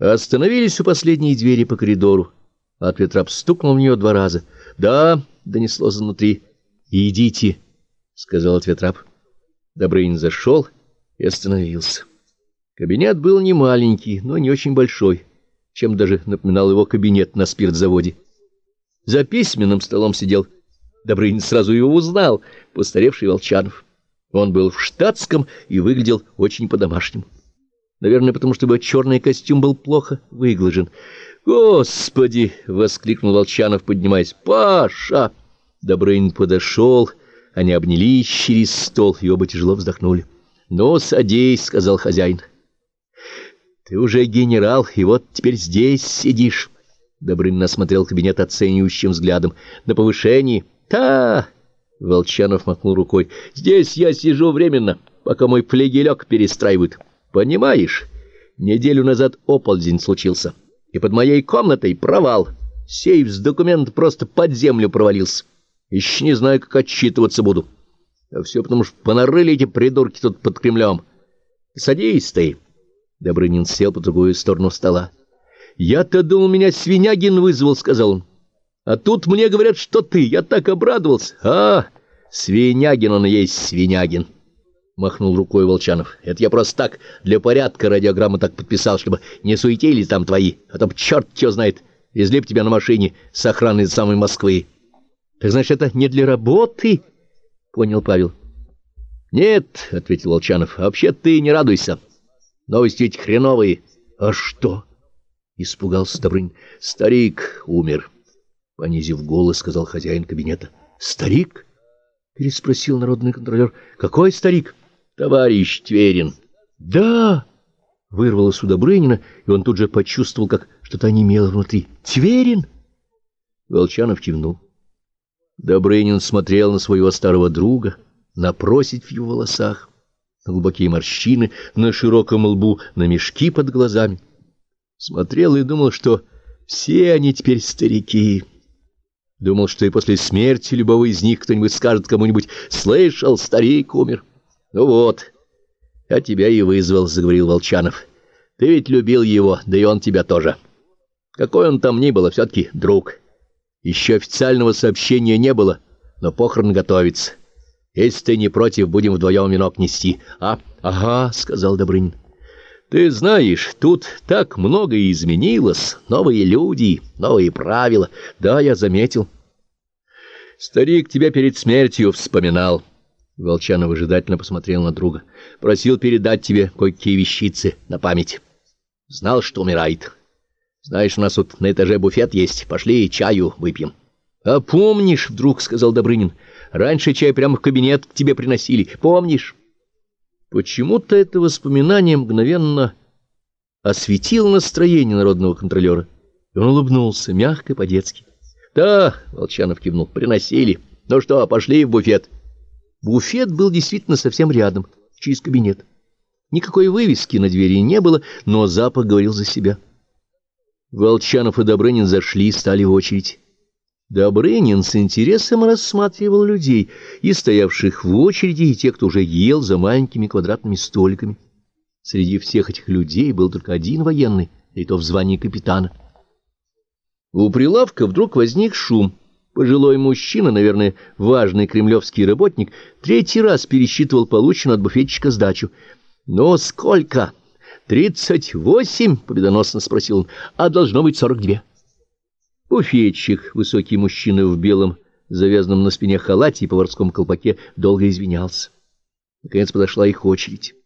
Остановились у последней двери по коридору. Ответрап стукнул в нее 2 раза. «Да», — донеслось изнутри. «Идите», — сказал Ответрап. Добрынин зашел и остановился. Кабинет был не маленький, но не очень большой, чем даже напоминал его кабинет на спиртзаводе. За письменным столом сидел, Добрынин сразу его узнал, постаревший Волчанов. Он был в штатском и выглядел очень по-домашнему. Наверное, потому что его черный костюм был плохо выглажен. «Господи!» — воскликнул Волчанов, поднимаясь. «Паша!» Добрынин подошел, они обнялись через стол и оба тяжело вздохнули. «Ну, садись», — сказал хозяин. «Ты уже генерал, и вот теперь здесь сидишь». Добрынин осмотрел кабинет оценивающим взглядом. «На повышении?» «Та!» — Волчанов махнул рукой. «Здесь я сижу временно, пока мой флигелек перестраивают. Понимаешь, неделю назад оползень случился, и под моей комнатой провал. Сейф с документом просто под землю провалился. Еще не знаю, как отчитываться буду. А все потому, что понарыли эти придурки тут под Кремлем. Садись ты». Добрынин сел по другую сторону стола. «Я-то думал, меня Свинягин вызвал», — сказал он. «А тут мне говорят, что ты. Я так обрадовался». «А, Свинягин он и есть Свинягин», — махнул рукой Волчанов. «Это я просто так, для порядка радиограмму так подписал, чтобы не суетились там твои, а то черт что знает, везли б тебя на машине с охраной из самой Москвы». «Так значит, это не для работы?» — понял Павел. «Нет», — ответил Волчанов, — «а вообще ты не радуйся. Новости эти хреновые». «А что?» — испугался Добрынин. «Старик умер», — понизив голос, сказал хозяин кабинета. «Старик?» — переспросил народный контролер. «Какой старик?» «Товарищ Тверин». «Да!» — вырвалось у Добрынина, и он тут же почувствовал, как что-то онемело внутри. «Тверин?» Волчанов кивнул. Добрынин смотрел на своего старого друга, на проседь в его волосах, на глубокие морщины, на широком лбу, на мешки под глазами. Смотрел и думал, что все они теперь старики. Думал, что и после смерти любого из них кто-нибудь скажет кому-нибудь: «Слышал, старик умер». «Ну вот, я тебя и вызвал», — заговорил Волчанов. «Ты ведь любил его, да и он тебя тоже. Какой он там ни был, а все-таки друг. Еще официального сообщения не было, но похорон готовится. Если ты не против, будем вдвоем венок нести». «Ага», — сказал Добрынин. «Ты знаешь, тут так многое изменилось. Новые люди, новые правила. Да, я заметил». «Старик тебя перед смертью вспоминал». Волчанов выжидательно посмотрел на друга. «Просил передать тебе кое-какие вещицы на память. Знал, что умирает. Знаешь, у нас тут на этаже буфет есть. Пошли чаю выпьем». «А помнишь, — вдруг сказал Добрынин, — раньше чай прямо в кабинет к тебе приносили. Помнишь?» Почему-то это воспоминание мгновенно осветило настроение народного контролера, и он улыбнулся мягко, по-детски. «Да, — Волчанов кивнул, — приносили. Ну что, пошли в буфет». Буфет был действительно совсем рядом, через кабинет. Никакой вывески на двери не было, но запах говорил за себя. Волчанов и Добрынин зашли и стали в очередь. Добрынин с интересом рассматривал людей, и стоявших в очереди, и тех, кто уже ел за маленькими квадратными столиками. Среди всех этих людей был только один военный, и то в звании капитана. У прилавка вдруг возник шум. Пожилой мужчина, наверное, важный кремлевский работник, 3-й раз пересчитывал полученную от буфетчика сдачу. «Ну, сколько? 38?» — победоносно спросил он. «А должно быть 42». Буфетчик, высокий мужчина в белом, завязанном на спине халате и поварском колпаке, долго извинялся. Наконец подошла их очередь.